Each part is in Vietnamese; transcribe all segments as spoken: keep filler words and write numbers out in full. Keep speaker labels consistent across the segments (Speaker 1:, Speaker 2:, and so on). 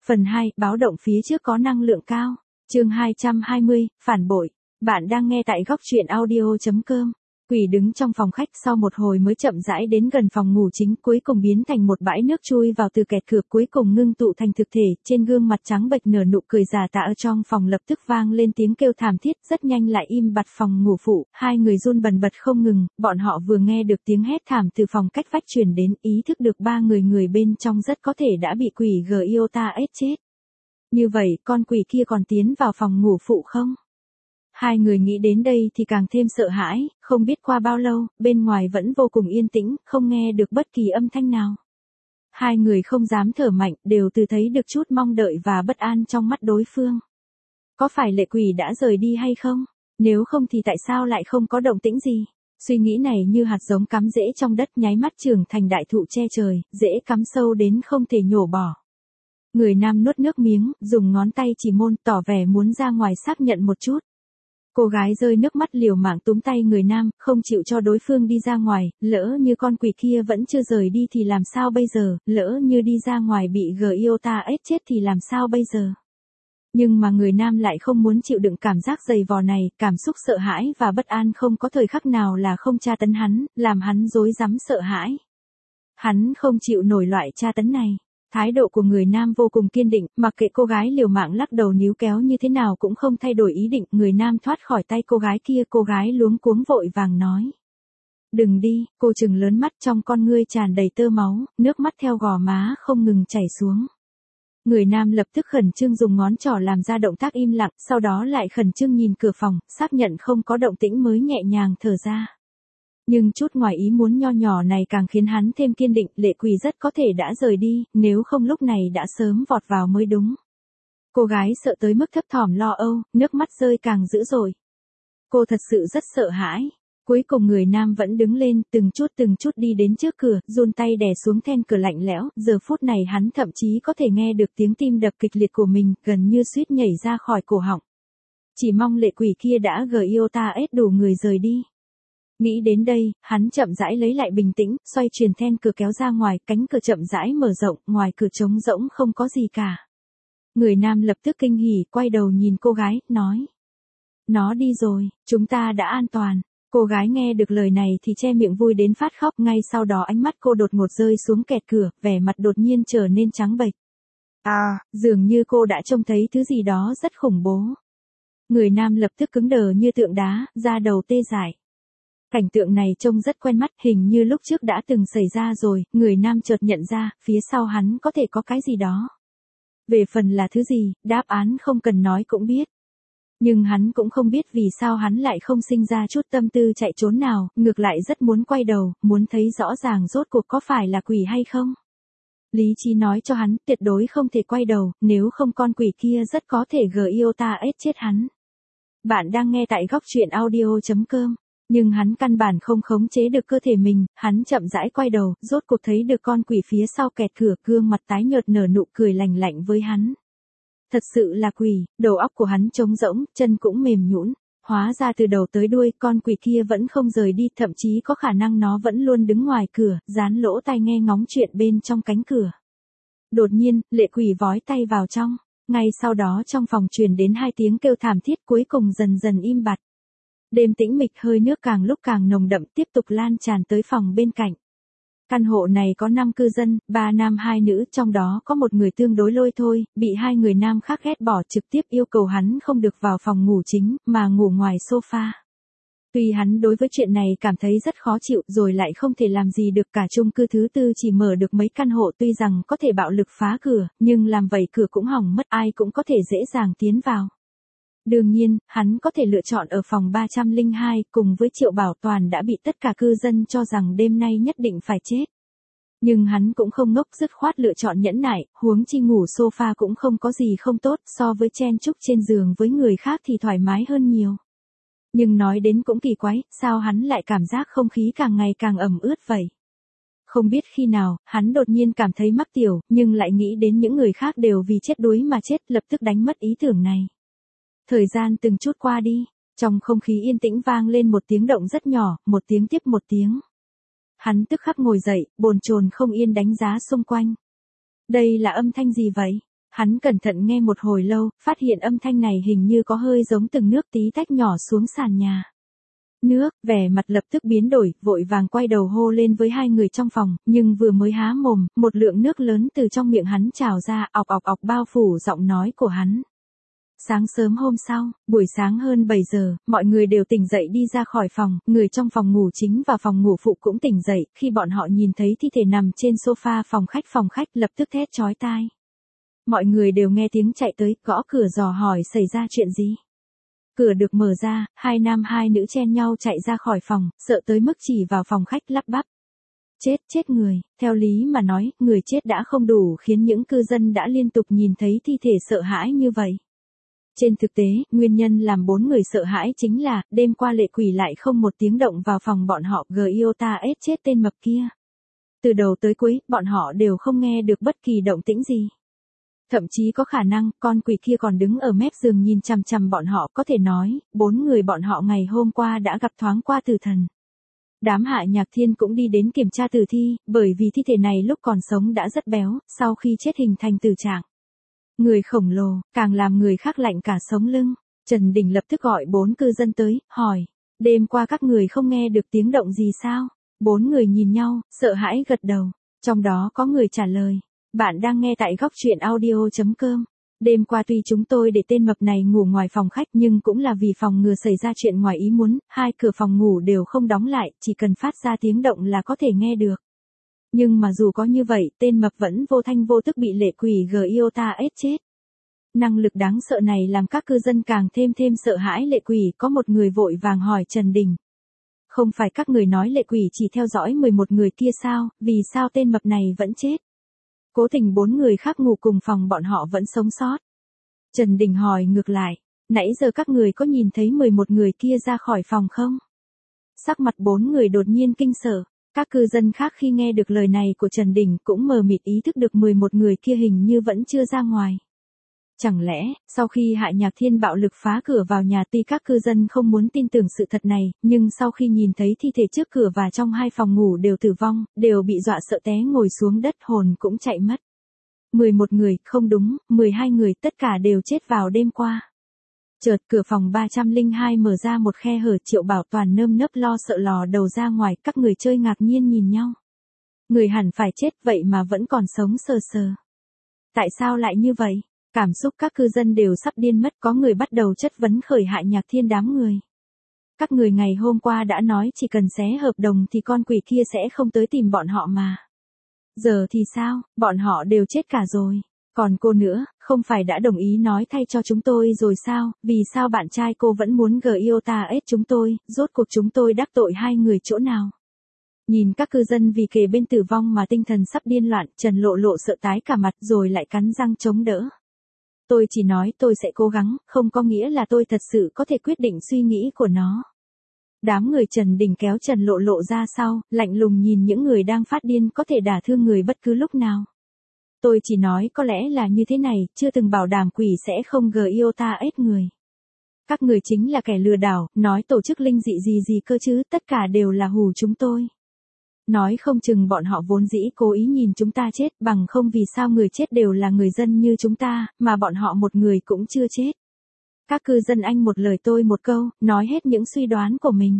Speaker 1: Phần hai, báo động phía trước có năng lượng cao. Chương hai trăm hai mươi, phản bội. Bạn đang nghe tại góc truyện audio chấm com. Quỷ đứng trong phòng khách sau một hồi mới chậm rãi đến gần phòng ngủ chính, cuối cùng biến thành một bãi nước chui vào từ kẹt cửa, cuối cùng ngưng tụ thành thực thể, trên gương mặt trắng bệch nở nụ cười giả tạ. Ở trong phòng lập tức vang lên tiếng kêu thảm thiết, rất nhanh lại im bặt. Phòng ngủ phụ, hai người run bần bật không ngừng, bọn họ vừa nghe được tiếng hét thảm từ phòng cách vách truyền đến, ý thức được ba người người bên trong rất có thể đã bị quỷ Giota ép chết. Như vậy, con quỷ kia còn tiến vào phòng ngủ phụ không? Hai người nghĩ đến đây thì càng thêm sợ hãi, không biết qua bao lâu, bên ngoài vẫn vô cùng yên tĩnh, không nghe được bất kỳ âm thanh nào. Hai người không dám thở mạnh, đều từ thấy được chút mong đợi và bất an trong mắt đối phương. Có phải lệ quỷ đã rời đi hay không? Nếu không thì tại sao lại không có động tĩnh gì? Suy nghĩ này như hạt giống cắm rễ trong đất, nháy mắt trưởng thành đại thụ che trời, dễ cắm sâu đến không thể nhổ bỏ. Người nam nuốt nước miếng, dùng ngón tay chỉ môn, tỏ vẻ muốn ra ngoài xác nhận một chút. Cô gái rơi nước mắt liều mạng túm tay người nam, không chịu cho đối phương đi ra ngoài, lỡ như con quỷ kia vẫn chưa rời đi thì làm sao bây giờ, lỡ như đi ra ngoài bị Giota ép chết thì làm sao bây giờ. Nhưng mà người nam lại không muốn chịu đựng cảm giác dày vò này, cảm xúc sợ hãi và bất an không có thời khắc nào là không tra tấn hắn, làm hắn rối rắm sợ hãi. Hắn không chịu nổi loại tra tấn này. Thái độ của người nam vô cùng kiên định, mặc kệ cô gái liều mạng lắc đầu níu kéo như thế nào cũng không thay đổi ý định. Người nam thoát khỏi tay cô gái kia, cô gái luống cuống vội vàng nói. Đừng đi, cô trừng lớn mắt, trong con ngươi tràn đầy tơ máu, nước mắt theo gò má không ngừng chảy xuống. Người nam lập tức khẩn trương dùng ngón trỏ làm ra động tác im lặng, sau đó lại khẩn trương nhìn cửa phòng, xác nhận không có động tĩnh mới nhẹ nhàng thở ra. Nhưng chút ngoài ý muốn nho nhỏ này càng khiến hắn thêm kiên định, lệ quỷ rất có thể đã rời đi, nếu không lúc này đã sớm vọt vào mới đúng. Cô gái sợ tới mức thấp thỏm lo âu, nước mắt rơi càng dữ dội. Cô thật sự rất sợ hãi. Cuối cùng người nam vẫn đứng lên, từng chút từng chút đi đến trước cửa, run tay đè xuống then cửa lạnh lẽo, giờ phút này hắn thậm chí có thể nghe được tiếng tim đập kịch liệt của mình, gần như suýt nhảy ra khỏi cổ họng. Chỉ mong lệ quỷ kia đã Giota ép đủ người rời đi. Nghĩ đến đây, hắn chậm rãi lấy lại bình tĩnh, xoay chuyển then cửa kéo ra ngoài, cánh cửa chậm rãi mở rộng, ngoài cửa trống rỗng không có gì cả. Người nam lập tức kinh hỉ, quay đầu nhìn cô gái, nói. Nó đi rồi, chúng ta đã an toàn. Cô gái nghe được lời này thì che miệng vui đến phát khóc, ngay sau đó ánh mắt cô đột ngột rơi xuống kẹt cửa, vẻ mặt đột nhiên trở nên trắng bệch. À, dường như cô đã trông thấy thứ gì đó rất khủng bố. Người nam lập tức cứng đờ như tượng đá, da đầu tê dại. Cảnh tượng này trông rất quen mắt, hình như lúc trước đã từng xảy ra rồi, người nam chợt nhận ra, phía sau hắn có thể có cái gì đó. Về phần là thứ gì, đáp án không cần nói cũng biết. Nhưng hắn cũng không biết vì sao hắn lại không sinh ra chút tâm tư chạy trốn nào, ngược lại rất muốn quay đầu, muốn thấy rõ ràng rốt cuộc có phải là quỷ hay không. Lý trí nói cho hắn, tuyệt đối không thể quay đầu, nếu không con quỷ kia rất có thể Giota ép chết hắn. Bạn đang nghe tại góc truyện audio chấm com. Nhưng hắn căn bản không khống chế được cơ thể mình, hắn chậm rãi quay đầu, rốt cuộc thấy được con quỷ phía sau kẹt cửa, gương mặt tái nhợt nở nụ cười lạnh lạnh với hắn. Thật sự là quỷ, đầu óc của hắn trống rỗng, chân cũng mềm nhũn. Hóa ra từ đầu tới đuôi, con quỷ kia vẫn không rời đi, thậm chí có khả năng nó vẫn luôn đứng ngoài cửa, dán lỗ tai nghe ngóng chuyện bên trong cánh cửa. Đột nhiên, lệ quỷ vói tay vào trong, ngay sau đó trong phòng truyền đến hai tiếng kêu thảm thiết, cuối cùng dần dần im bặt. Đêm tĩnh mịch, hơi nước càng lúc càng nồng đậm, tiếp tục lan tràn tới phòng bên cạnh. Căn hộ này có năm cư dân, ba nam hai nữ, trong đó có một người tương đối lôi thôi, bị hai người nam khác ghét bỏ, trực tiếp yêu cầu hắn không được vào phòng ngủ chính, mà ngủ ngoài sofa. Tuy hắn đối với chuyện này cảm thấy rất khó chịu, rồi lại không thể làm gì được, cả chung cư thứ tư chỉ mở được mấy căn hộ, tuy rằng có thể bạo lực phá cửa, nhưng làm vậy cửa cũng hỏng mất, ai cũng có thể dễ dàng tiến vào. Đương nhiên, hắn có thể lựa chọn ở phòng ba trăm lẻ hai, cùng với Triệu Bảo Toàn đã bị tất cả cư dân cho rằng đêm nay nhất định phải chết. Nhưng hắn cũng không ngốc, dứt khoát lựa chọn nhẫn nại, huống chi ngủ sofa cũng không có gì không tốt, so với chen chúc trên giường với người khác thì thoải mái hơn nhiều. Nhưng nói đến cũng kỳ quái, sao hắn lại cảm giác không khí càng ngày càng ẩm ướt vậy? Không biết khi nào, hắn đột nhiên cảm thấy mắc tiểu, nhưng lại nghĩ đến những người khác đều vì chết đuối mà chết, lập tức đánh mất ý tưởng này. Thời gian từng chút qua đi, trong không khí yên tĩnh vang lên một tiếng động rất nhỏ, một tiếng tiếp một tiếng. Hắn tức khắc ngồi dậy, bồn chồn không yên đánh giá xung quanh. Đây là âm thanh gì vậy? Hắn cẩn thận nghe một hồi lâu, phát hiện âm thanh này hình như có hơi giống từng nước tí tách nhỏ xuống sàn nhà. Nước, vẻ mặt lập tức biến đổi, vội vàng quay đầu hô lên với hai người trong phòng, nhưng vừa mới há mồm, một lượng nước lớn từ trong miệng hắn trào ra, ọc ọc ọc bao phủ giọng nói của hắn. Sáng sớm hôm sau, buổi sáng hơn bảy giờ, mọi người đều tỉnh dậy đi ra khỏi phòng, người trong phòng ngủ chính và phòng ngủ phụ cũng tỉnh dậy, khi bọn họ nhìn thấy thi thể nằm trên sofa phòng khách phòng khách lập tức thét chói tai. Mọi người đều nghe tiếng chạy tới, gõ cửa dò hỏi xảy ra chuyện gì. Cửa được mở ra, hai nam hai nữ chen nhau chạy ra khỏi phòng, sợ tới mức chỉ vào phòng khách lắp bắp. Chết, chết người, theo lý mà nói, người chết đã không đủ khiến những cư dân đã liên tục nhìn thấy thi thể sợ hãi như vậy. Trên thực tế, nguyên nhân làm bốn người sợ hãi chính là, đêm qua lệ quỷ lại không một tiếng động vào phòng bọn họ Giota ết chết tên mập kia. Từ đầu tới cuối, bọn họ đều không nghe được bất kỳ động tĩnh gì. Thậm chí có khả năng, con quỷ kia còn đứng ở mép giường nhìn chằm chằm bọn họ, có thể nói, bốn người bọn họ ngày hôm qua đã gặp thoáng qua tử thần. Đám Hạ Nhạc Thiên cũng đi đến kiểm tra tử thi, bởi vì thi thể này lúc còn sống đã rất béo, sau khi chết hình thành tử trạng. Người khổng lồ, càng làm người khác lạnh cả sống lưng. Trần Đình lập tức gọi bốn cư dân tới, hỏi, đêm qua các người không nghe được tiếng động gì sao? Bốn người nhìn nhau, sợ hãi gật đầu. Trong đó có người trả lời, bạn đang nghe tại góc truyện audio chấm com. Đêm qua tuy chúng tôi để tên mập này ngủ ngoài phòng khách nhưng cũng là vì phòng ngừa xảy ra chuyện ngoài ý muốn, hai cửa phòng ngủ đều không đóng lại, chỉ cần phát ra tiếng động là có thể nghe được. Nhưng mà dù có như vậy, tên mập vẫn vô thanh vô tức bị lệ quỷ Giota ết chết. Năng lực đáng sợ này làm các cư dân càng thêm thêm sợ hãi lệ quỷ, có một người vội vàng hỏi Trần Đình. Không phải các người nói lệ quỷ chỉ theo dõi mười một người kia sao, vì sao tên mập này vẫn chết? Cố tình bốn người khác ngủ cùng phòng bọn họ vẫn sống sót. Trần Đình hỏi ngược lại, nãy giờ các người có nhìn thấy mười một người kia ra khỏi phòng không? Sắc mặt bốn người đột nhiên kinh sợ. Các cư dân khác khi nghe được lời này của Trần Đình cũng mờ mịt ý thức được mười một người kia hình như vẫn chưa ra ngoài. Chẳng lẽ, sau khi Hạ Nhạc Thiên bạo lực phá cửa vào nhà, tuy các cư dân không muốn tin tưởng sự thật này, nhưng sau khi nhìn thấy thi thể trước cửa và trong hai phòng ngủ đều tử vong, đều bị dọa sợ té ngồi xuống đất, hồn cũng chạy mất. mười một người, không đúng, mười hai người, tất cả đều chết vào đêm qua. Chợt cửa phòng ba trăm lẻ hai mở ra một khe hở, Triệu Bảo Toàn nơm nớp lo sợ lò đầu ra ngoài, các người chơi ngạc nhiên nhìn nhau. Người hẳn phải chết vậy mà vẫn còn sống sờ sờ. Tại sao lại như vậy? Cảm xúc các cư dân đều sắp điên mất, có người bắt đầu chất vấn khởi Hạ Nhạc Thiên đám người. Các người ngày hôm qua đã nói chỉ cần xé hợp đồng thì con quỷ kia sẽ không tới tìm bọn họ mà. Giờ thì sao, bọn họ đều chết cả rồi. Còn cô nữa, không phải đã đồng ý nói thay cho chúng tôi rồi sao, vì sao bạn trai cô vẫn muốn Giota ết chúng tôi, rốt cuộc chúng tôi đắc tội hai người chỗ nào? Nhìn các cư dân vì kề bên tử vong mà tinh thần sắp điên loạn, Trần Lộ Lộ sợ tái cả mặt rồi lại cắn răng chống đỡ. Tôi chỉ nói tôi sẽ cố gắng, không có nghĩa là tôi thật sự có thể quyết định suy nghĩ của nó. Đám người Trần Đình kéo Trần Lộ Lộ ra sau, lạnh lùng nhìn những người đang phát điên có thể đả thương người bất cứ lúc nào. Tôi chỉ nói có lẽ là như thế này, chưa từng bảo đảm quỷ sẽ không Giota ết người. Các người chính là kẻ lừa đảo, nói tổ chức linh dị gì gì cơ chứ, tất cả đều là hù chúng tôi. Nói không chừng bọn họ vốn dĩ cố ý nhìn chúng ta chết, bằng không vì sao người chết đều là người dân như chúng ta, mà bọn họ một người cũng chưa chết. Các cư dân anh một lời tôi một câu, nói hết những suy đoán của mình.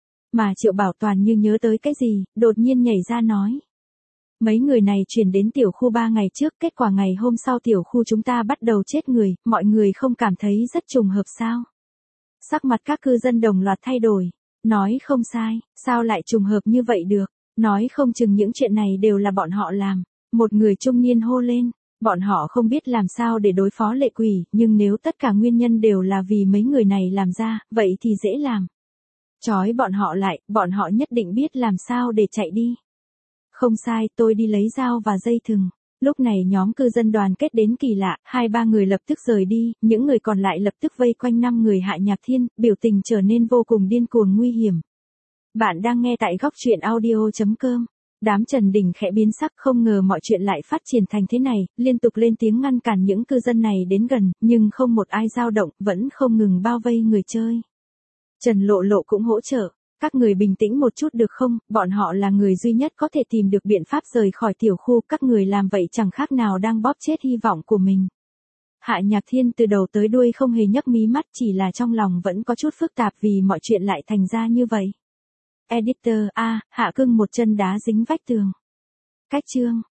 Speaker 1: Mà Triệu Bảo Toàn như nhớ tới cái gì, đột nhiên nhảy ra nói. Mấy người này chuyển đến tiểu khu ba ngày trước, kết quả ngày hôm sau tiểu khu chúng ta bắt đầu chết người, mọi người không cảm thấy rất trùng hợp sao? Sắc mặt các cư dân đồng loạt thay đổi, nói không sai, sao lại trùng hợp như vậy được, nói không chừng những chuyện này đều là bọn họ làm. Một người trung niên hô lên, bọn họ không biết làm sao để đối phó lệ quỷ, nhưng nếu tất cả nguyên nhân đều là vì mấy người này làm ra, vậy thì dễ làm. Chói bọn họ lại, bọn họ nhất định biết làm sao để chạy đi. Không sai, tôi đi lấy dao và dây thừng. Lúc này nhóm cư dân đoàn kết đến kỳ lạ, hai ba người lập tức rời đi, những người còn lại lập tức vây quanh năm người Hạ Nhạc Thiên, biểu tình trở nên vô cùng điên cuồng nguy hiểm. Bạn đang nghe tại góc truyện audio chấm com. Đám Trần Đình khẽ biến sắc, không ngờ mọi chuyện lại phát triển thành thế này, liên tục lên tiếng ngăn cản những cư dân này đến gần, nhưng không một ai dao động, vẫn không ngừng bao vây người chơi. Trần Lộ Lộ cũng hỗ trợ. Các người bình tĩnh một chút được không, bọn họ là người duy nhất có thể tìm được biện pháp rời khỏi tiểu khu, các người làm vậy chẳng khác nào đang bóp chết hy vọng của mình. Hạ Nhạc Thiên từ đầu tới đuôi không hề nhấc mí mắt, chỉ là trong lòng vẫn có chút phức tạp vì mọi chuyện lại thành ra như vậy. Editor, a, Hạ Cưng một chân đá dính vách tường. Cách chương